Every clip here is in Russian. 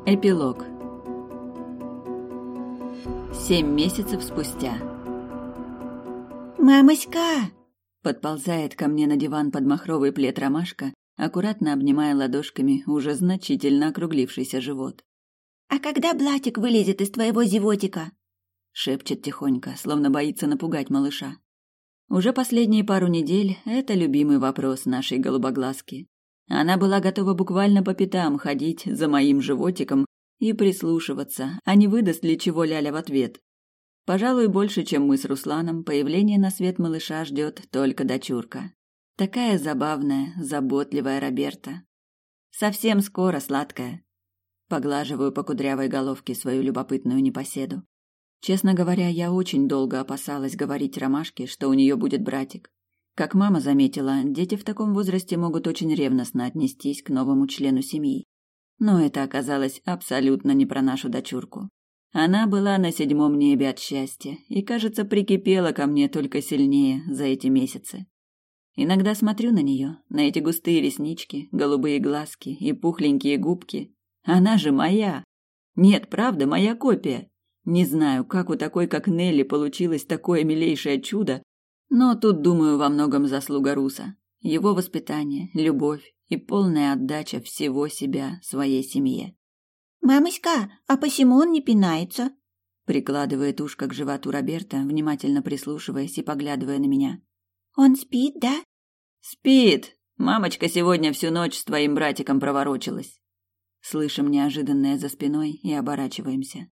Эпилог. 7 месяцев спустя. «Мамоська!» Подползает ко мне на диван под махровый плед ромашка, аккуратно обнимая ладошками уже значительно округлившийся живот. «А когда Блатик вылезет из твоего зевотика?» Шепчет тихонько, словно боится напугать малыша. Уже последние пару недель это любимый вопрос нашей голубоглазки. Она была готова буквально по пятам ходить за моим животиком и прислушиваться, а не выдаст ли чего Ляля в ответ. Пожалуй, больше, чем мы с Русланом, появление на свет малыша ждет только дочурка. Такая забавная, заботливая Роберта. Совсем скоро, сладкая. Поглаживаю по кудрявой головке свою любопытную непоседу. Честно говоря, я очень долго опасалась говорить Ромашке, что у нее будет братик. Как мама заметила, дети в таком возрасте могут очень ревностно отнестись к новому члену семьи. Но это оказалось абсолютно не про нашу дочурку. Она была на 7 небе от счастья и, кажется, прикипела ко мне только сильнее за эти месяцы. Иногда смотрю на нее, на эти густые реснички, голубые глазки и пухленькие губки. Она же моя! Нет, правда, моя копия. Не знаю, как у такой, как Нелли, получилось такое милейшее чудо, но тут, думаю, во многом заслуга Руса. Его воспитание, любовь и полная отдача всего себя своей семье. «Мамоська, а посему он не пинается?» Прикладывает ушко к животу Роберта, внимательно прислушиваясь и поглядывая на меня. «Он спит, да?» «Спит! Мамочка сегодня всю ночь с твоим братиком проворочилась». Слышим неожиданное за спиной и оборачиваемся.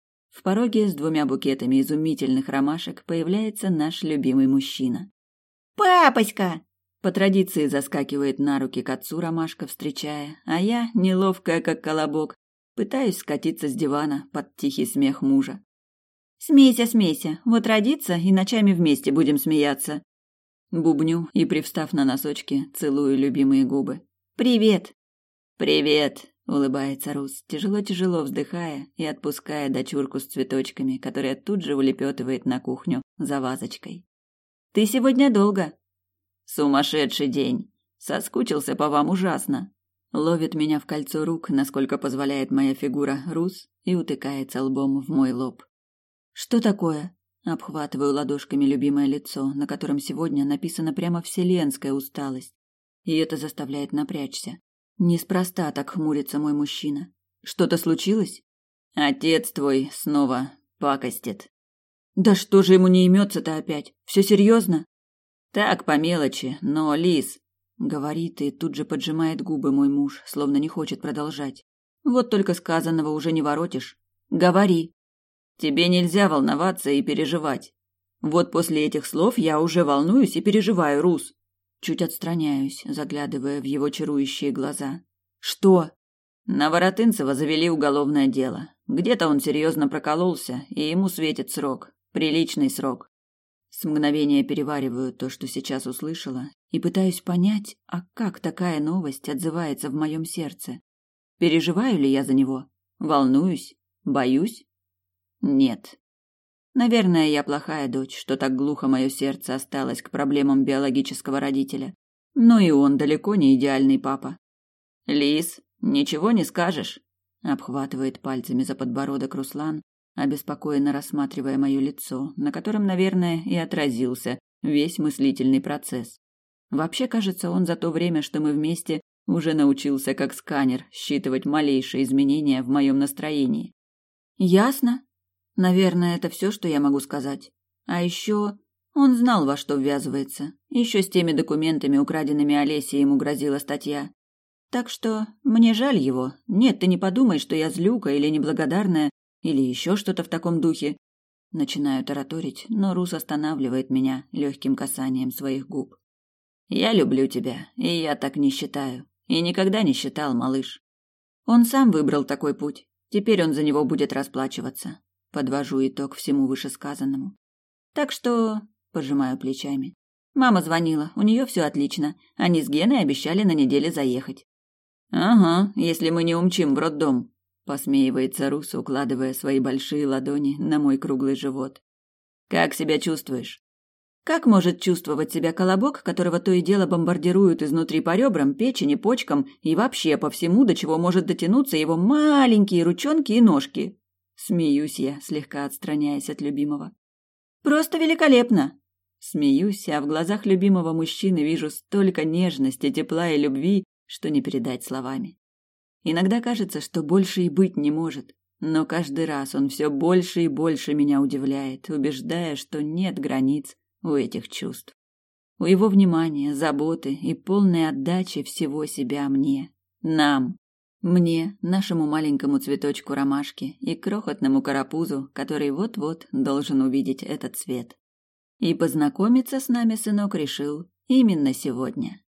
В пороге с 2 букетами изумительных ромашек появляется наш любимый мужчина. «Папоська!» По традиции заскакивает на руки к отцу Ромашка, встречая, а я, неловкая как колобок, пытаюсь скатиться с дивана под тихий смех мужа. «Смейся, смейся, вот родится, и ночами вместе будем смеяться». Бубню и, привстав на носочки, целую любимые губы. «Привет!» «Привет!» — улыбается Рус, тяжело-тяжело вздыхая и отпуская дочурку с цветочками, которая тут же улепетывает на кухню за вазочкой. «Ты сегодня долго?» «Сумасшедший день! Соскучился по вам ужасно!» Ловит меня в кольцо рук, насколько позволяет моя фигура, Рус, и утыкается лбом в мой лоб. «Что такое?» Обхватываю ладошками любимое лицо, на котором сегодня написана прямо вселенская усталость. И это заставляет напрячься. Неспроста так хмурится мой мужчина. Что-то случилось? Отец твой снова пакостит. Да что же ему не имется-то опять? Все серьезно? Так, по мелочи, но, Лиз, говорит и тут же поджимает губы мой муж, словно не хочет продолжать. Вот только сказанного уже не воротишь. Говори. Тебе нельзя волноваться и переживать. Вот после этих слов я уже волнуюсь и переживаю, Рус. Чуть отстраняюсь, заглядывая в его чарующие глаза. Что? На Воротынцева завели уголовное дело. Где-то он серьезно прокололся, и ему светит срок. Приличный срок. С мгновения перевариваю то, что сейчас услышала, и пытаюсь понять, а как такая новость отзывается в моем сердце. Переживаю ли я за него? Волнуюсь? Боюсь? Нет. Наверное, я плохая дочь, что так глухо мое сердце осталось к проблемам биологического родителя. Но и он далеко не идеальный папа. «Лиз, ничего не скажешь?» Обхватывает пальцами за подбородок Руслан, обеспокоенно рассматривая мое лицо, на котором, наверное, и отразился весь мыслительный процесс. Вообще, кажется, он за то время, что мы вместе, уже научился как сканер считывать малейшие изменения в моем настроении. Ясно. Наверное, это все, что я могу сказать. А еще он знал, во что ввязывается. Еще с теми документами, украденными Олесей, ему грозила статья. Так что мне жаль его. Нет, ты не подумай, что я злюка или неблагодарная, или еще что-то в таком духе. Начинаю тараторить, но Рус останавливает меня легким касанием своих губ. Я люблю тебя, и я так не считаю. И никогда не считал, малыш. Он сам выбрал такой путь. Теперь он за него будет расплачиваться. Подвожу итог всему вышесказанному. Так что, пожимаю плечами. Мама звонила, у нее все отлично. Они с Геной обещали на неделе заехать. Ага, если мы не умчим в роддом, посмеивается Рус, укладывая свои большие ладони на мой круглый живот. Как себя чувствуешь? Как может чувствовать себя колобок, которого то и дело бомбардируют изнутри по ребрам, печени, почкам и вообще по всему, до чего может дотянуться его маленькие ручонки и ножки? Смеюсь я, слегка отстраняясь от любимого. Просто великолепно! Смеюсь, а в глазах любимого мужчины вижу столько нежности, тепла и любви, что не передать словами. Иногда кажется, что больше и быть не может, но каждый раз он все больше и больше меня удивляет, убеждая, что нет границ у этих чувств. У его внимания, заботы и полной отдачи всего себя мне, нам. Мне, нашему маленькому цветочку ромашки и крохотному карапузу, который вот-вот должен увидеть этот цвет. И познакомиться с нами сынок решил именно сегодня.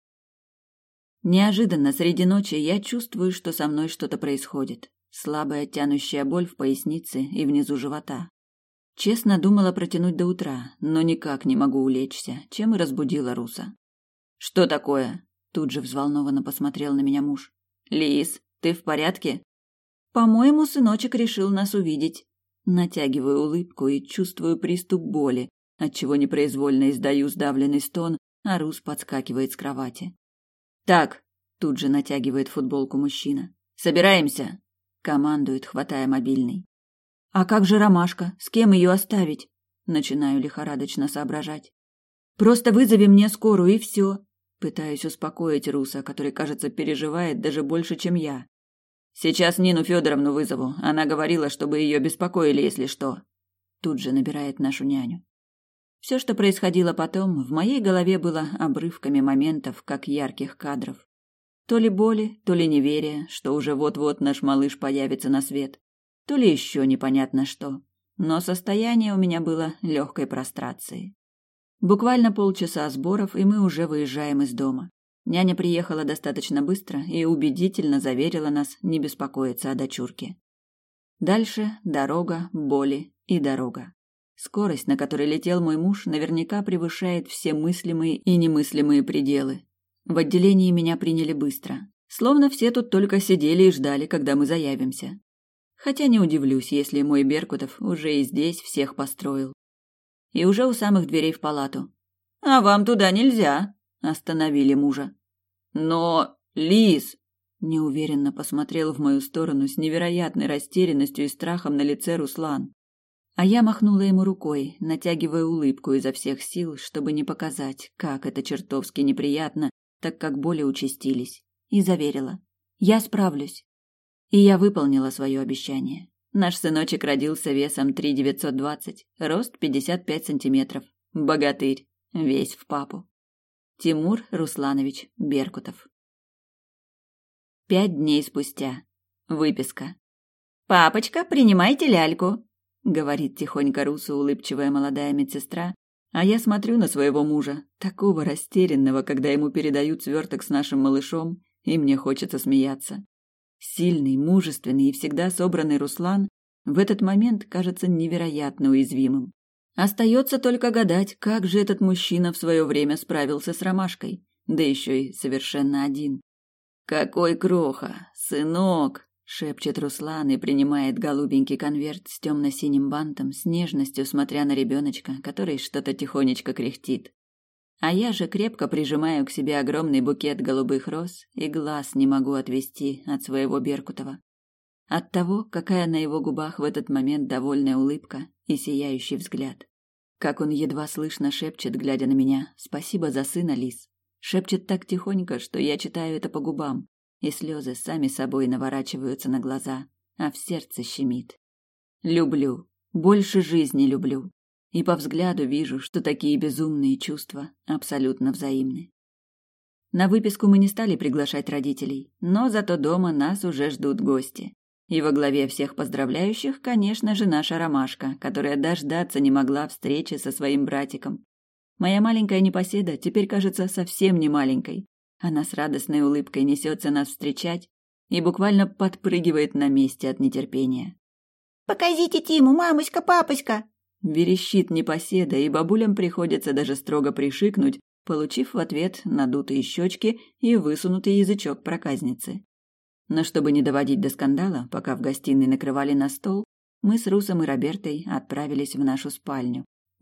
Неожиданно среди ночи я чувствую, что со мной что-то происходит. Слабая тянущая боль в пояснице и внизу живота. Честно думала протянуть до утра, но никак не могу улечься, чем и разбудила Руса. «Что такое?» – тут же взволнованно посмотрел на меня муж. «Лис, ты в порядке?» «По-моему, сыночек решил нас увидеть». Натягиваю улыбку и чувствую приступ боли, отчего непроизвольно издаю сдавленный стон, а Рус подскакивает с кровати. «Так», – тут же натягивает футболку мужчина. «Собираемся!» – командует, хватая мобильный. «А как же Ромашка? С кем ее оставить?» Начинаю лихорадочно соображать. «Просто вызови мне скорую, и все». Пытаюсь успокоить Руса, который, кажется, переживает даже больше, чем я. «Сейчас Нину Федоровну вызову. Она говорила, чтобы ее беспокоили, если что». Тут же набирает нашу няню. Все, что происходило потом, в моей голове было обрывками моментов, как ярких кадров. То ли боли, то ли неверие, что уже вот-вот наш малыш появится на свет. То ли еще непонятно что, но состояние у меня было легкой прострации. Буквально полчаса сборов, и мы уже выезжаем из дома. Няня приехала достаточно быстро и убедительно заверила нас не беспокоиться о дочурке. Дальше дорога, боли и дорога. Скорость, на которой летел мой муж, наверняка превышает все мыслимые и немыслимые пределы. В отделении меня приняли быстро, словно все тут только сидели и ждали, когда мы заявимся. Хотя не удивлюсь, если мой Беркутов уже и здесь всех построил. И уже у самых дверей в палату. «А вам туда нельзя!» – остановили мужа. «Но, Лиз!» – неуверенно посмотрел в мою сторону с невероятной растерянностью и страхом на лице Руслан. А я махнула ему рукой, натягивая улыбку изо всех сил, чтобы не показать, как это чертовски неприятно, так как боли участились, и заверила: «Я справлюсь». И я выполнила свое обещание. Наш сыночек родился весом 3,920, рост 55 сантиметров. Богатырь, весь в папу. Тимур Русланович Беркутов. 5 дней спустя. Выписка. «Папочка, принимайте ляльку», — говорит тихонько Русу улыбчивая молодая медсестра, а я смотрю на своего мужа, такого растерянного, когда ему передают сверток с нашим малышом, и мне хочется смеяться. Сильный, мужественный и всегда собранный Руслан в этот момент кажется невероятно уязвимым. Остается только гадать, как же этот мужчина в свое время справился с Ромашкой, да еще и совершенно один. «Какой кроха, сынок!» – шепчет Руслан и принимает голубенький конверт с темно-синим бантом, с нежностью смотря на ребеночка, который что-то тихонечко кряхтит. А я же крепко прижимаю к себе огромный букет голубых роз и глаз не могу отвести от своего Беркутова. От того, какая на его губах в этот момент довольная улыбка и сияющий взгляд. Как он едва слышно шепчет, глядя на меня: «Спасибо за сына, Лис». Шепчет так тихонько, что я читаю это по губам, и слезы сами собой наворачиваются на глаза, а в сердце щемит. Люблю, больше жизни люблю. И по взгляду вижу, что такие безумные чувства абсолютно взаимны. На выписку мы не стали приглашать родителей, но зато дома нас уже ждут гости. И во главе всех поздравляющих, конечно же, наша Ромашка, которая дождаться не могла встречи со своим братиком. Моя маленькая непоседа теперь кажется совсем не маленькой. Она с радостной улыбкой несется нас встречать и буквально подпрыгивает на месте от нетерпения. «Покажите Тиму, мамочка, папочка!» Верещит непоседа, и бабулям приходится даже строго пришикнуть, получив в ответ надутые щечки и высунутый язычок проказницы. Но чтобы не доводить до скандала, пока в гостиной накрывали на стол, мы с Русом и Робертой отправились в нашу спальню,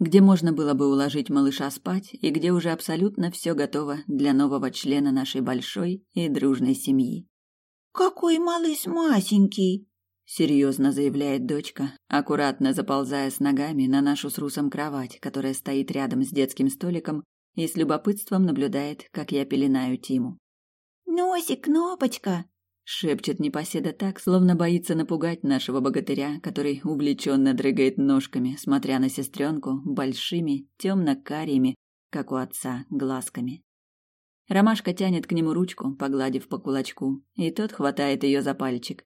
где можно было бы уложить малыша спать и где уже абсолютно все готово для нового члена нашей большой и дружной семьи. «Какой малыш масенький!» — серьезно заявляет дочка, аккуратно заползая с ногами на нашу с Русом кровать, которая стоит рядом с детским столиком, и с любопытством наблюдает, как я пеленаю Тиму. «Носик, кнопочка!» — шепчет непоседа так, словно боится напугать нашего богатыря, который увлеченно дрыгает ножками, смотря на сестренку большими, темно-карими, как у отца, глазками. Ромашка тянет к нему ручку, погладив по кулачку, и тот хватает ее за пальчик.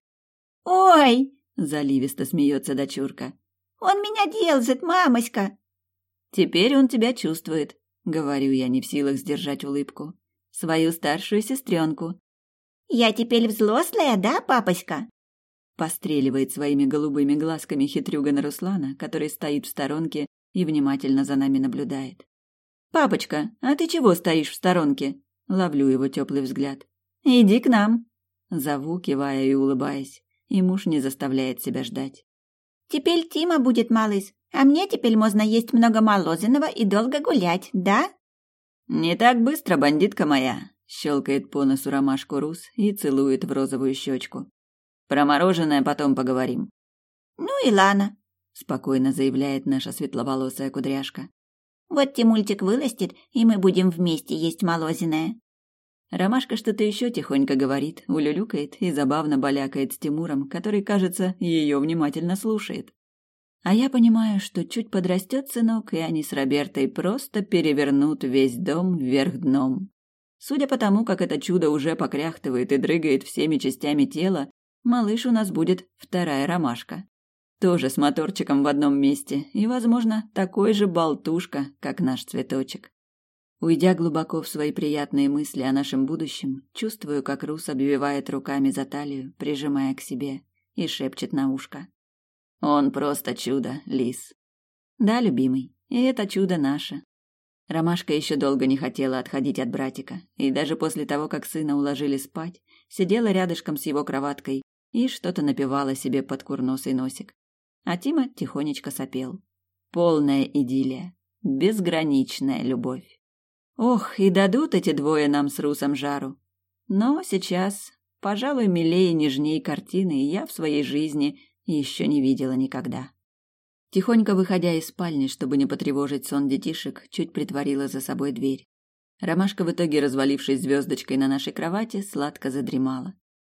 «Ой!» – заливисто смеется дочурка. «Он меня держит, мамочка!» «Теперь он тебя чувствует», — говорю я, не в силах сдержать улыбку. «Свою старшую сестренку». «Я теперь взрослая, да, папочка?» Постреливает своими голубыми глазками хитрюга на Руслана, который стоит в сторонке и внимательно за нами наблюдает. «Папочка, а ты чего стоишь в сторонке?» Ловлю его теплый взгляд. «Иди к нам!» Зову, кивая и улыбаясь, и муж не заставляет себя ждать. «Теперь Тима будет малыш, а мне теперь можно есть много мороженого и долго гулять, да?» «Не так быстро, бандитка моя!» Щелкает по носу ромашку Рус и целует в розовую щечку. «Про мороженое потом поговорим». «Ну и ладно», — спокойно заявляет наша светловолосая кудряшка. «Вот Тимультик вырастет, и мы будем вместе есть мороженое». Ромашка что-то еще тихонько говорит, улюлюкает и забавно балякает с Тимуром, который, кажется, ее внимательно слушает. А я понимаю, что чуть подрастет сынок, и они с Робертой просто перевернут весь дом вверх дном. Судя по тому, как это чудо уже покряхтывает и дрыгает всеми частями тела, малыш у нас будет вторая ромашка. Тоже с моторчиком в одном месте и, возможно, такой же болтушка, как наш цветочек. Уйдя глубоко в свои приятные мысли о нашем будущем, чувствую, как Рус обвивает руками за талию, прижимая к себе, и шепчет на ушко. «Он просто чудо, Лис». «Да, любимый, и это чудо наше». Ромашка еще долго не хотела отходить от братика, и даже после того, как сына уложили спать, сидела рядышком с его кроваткой и что-то напевала себе под курносый носик. А Тима тихонечко сопел. Полная идиллия, безграничная любовь. Ох, и дадут эти двое нам с Русом жару. Но сейчас, пожалуй, милее и нежней картины я в своей жизни еще не видела никогда. Тихонько выходя из спальни, чтобы не потревожить сон детишек, чуть притворила за собой дверь. Ромашка в итоге, развалившись звездочкой на нашей кровати, сладко задремала.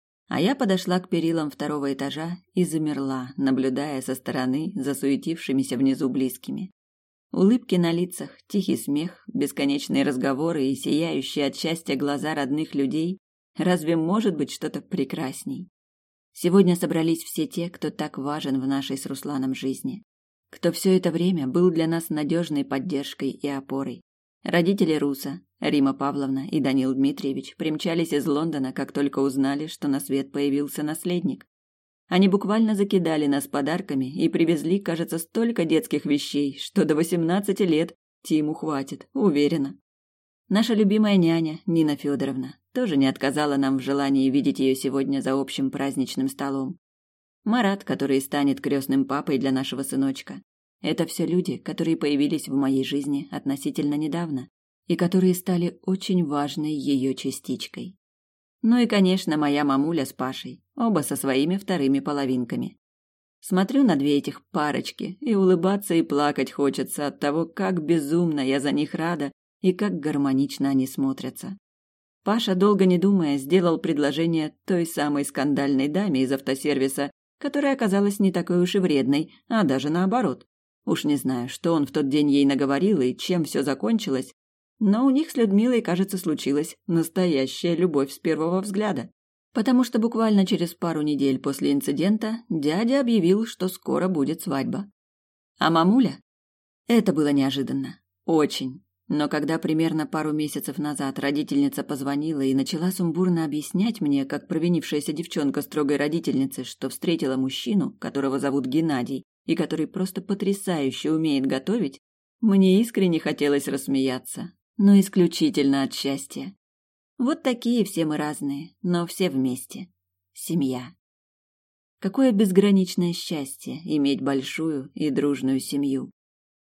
А я подошла к перилам второго этажа и замерла, наблюдая со стороны за суетившимися внизу близкими. Улыбки на лицах, тихий смех, бесконечные разговоры и сияющие от счастья глаза родных людей. Разве может быть что-то прекрасней? Сегодня собрались все те, кто так важен в нашей с Русланом жизни. Кто все это время был для нас надежной поддержкой и опорой. Родители Руса, Рима Павловна и Данил Дмитриевич, примчались из Лондона, как только узнали, что на свет появился наследник. Они буквально закидали нас подарками и привезли, кажется, столько детских вещей, что до 18 лет Тиму хватит, уверена. Наша любимая няня, Нина Федоровна, тоже не отказала нам в желании видеть ее сегодня за общим праздничным столом. Марат, который станет крестным папой для нашего сыночка. Это все люди, которые появились в моей жизни относительно недавно и которые стали очень важной ее частичкой. Ну и, конечно, моя мамуля с Пашей, оба со своими вторыми половинками. Смотрю на две этих парочки, и улыбаться и плакать хочется от того, как безумно я за них рада и как гармонично они смотрятся. Паша, долго не думая, сделал предложение той самой скандальной даме из автосервиса, которая оказалась не такой уж и вредной, а даже наоборот. Уж не знаю, что он в тот день ей наговорил и чем все закончилось, но у них с Людмилой, кажется, случилась настоящая любовь с первого взгляда. Потому что буквально через пару недель после инцидента дядя объявил, что скоро будет свадьба. А мамуля? Это было неожиданно. Очень. Но когда примерно пару месяцев назад родительница позвонила и начала сумбурно объяснять мне, как провинившаяся девчонка строгой родительницы, что встретила мужчину, которого зовут Геннадий, и который просто потрясающе умеет готовить, мне искренне хотелось рассмеяться, но исключительно от счастья. Вот такие все мы разные, но все вместе. Семья. Какое безграничное счастье иметь большую и дружную семью.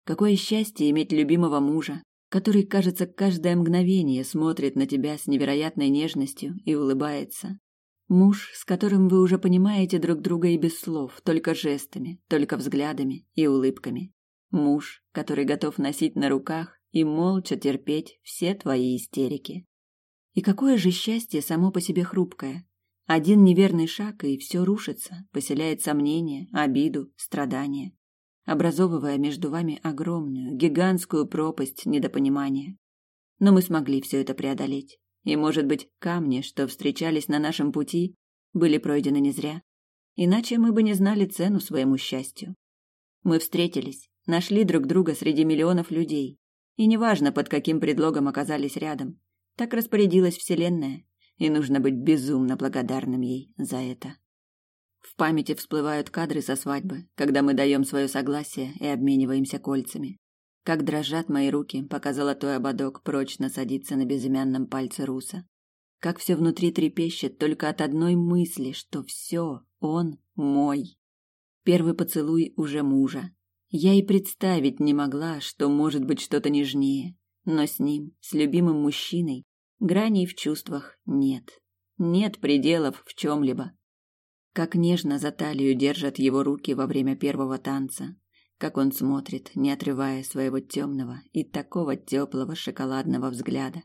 Какое счастье иметь любимого мужа, который, кажется, каждое мгновение смотрит на тебя с невероятной нежностью и улыбается. Муж, с которым вы уже понимаете друг друга и без слов, только жестами, только взглядами и улыбками. Муж, который готов носить на руках и молча терпеть все твои истерики. И какое же счастье само по себе хрупкое. Один неверный шаг, и все рушится, поселяет сомнения, обиду, страдания, образовывая между вами огромную, гигантскую пропасть недопонимания. Но мы смогли все это преодолеть. И, может быть, камни, что встречались на нашем пути, были пройдены не зря. Иначе мы бы не знали цену своему счастью. Мы встретились, нашли друг друга среди миллионов людей. И неважно, под каким предлогом оказались рядом. Так распорядилась Вселенная, и нужно быть безумно благодарным ей за это. В памяти всплывают кадры со свадьбы, когда мы даем свое согласие и обмениваемся кольцами. Как дрожат мои руки, пока золотой ободок прочно садится на безымянном пальце Руса. Как все внутри трепещет только от одной мысли, что все, он мой. Первый поцелуй уже мужа. Я и представить не могла, что может быть что-то нежнее. Но с ним, с любимым мужчиной, граней в чувствах нет. Нет пределов в чем-либо. Как нежно за талию держат его руки во время первого танца. Как он смотрит, не отрывая своего темного и такого теплого шоколадного взгляда.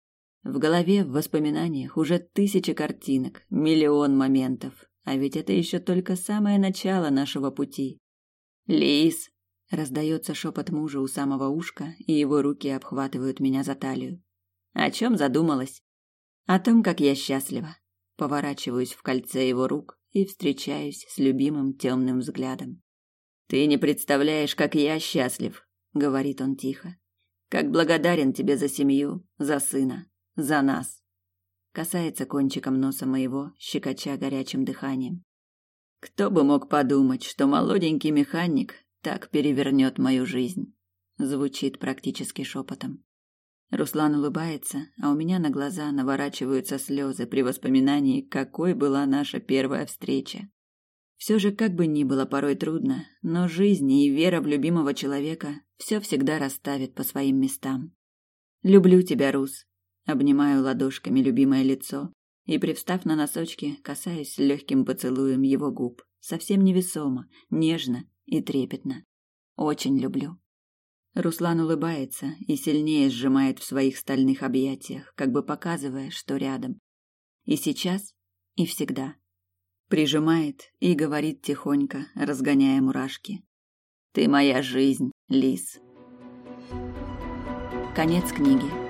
В голове, в воспоминаниях уже 1000 картинок, миллион моментов, а ведь это еще только самое начало нашего пути. «Лис!» — раздается шепот мужа у самого ушка, и его руки обхватывают меня за талию. «О чем задумалась?» «О том, как я счастлива». Поворачиваюсь в кольце его рук и встречаюсь с любимым темным взглядом. «Ты не представляешь, как я счастлив», — говорит он тихо. «Как благодарен тебе за семью, за сына, за нас». Касается кончиком носа моего, щекоча горячим дыханием. «Кто бы мог подумать, что молоденький механик так перевернет мою жизнь», — звучит практически шепотом. Руслан улыбается, а у меня на глаза наворачиваются слезы при воспоминании, какой была наша первая встреча. Все же, как бы ни было порой трудно, но жизнь и вера в любимого человека все всегда расставит по своим местам. «Люблю тебя, Рус», — обнимаю ладошками любимое лицо и, привстав на носочки, касаюсь легким поцелуем его губ, совсем невесомо, нежно и трепетно. «Очень люблю». Руслан улыбается и сильнее сжимает в своих стальных объятиях, как бы показывая, что рядом. И сейчас, и всегда. Прижимает и говорит тихонько, разгоняя мурашки. «Ты моя жизнь, Лис». Конец книги.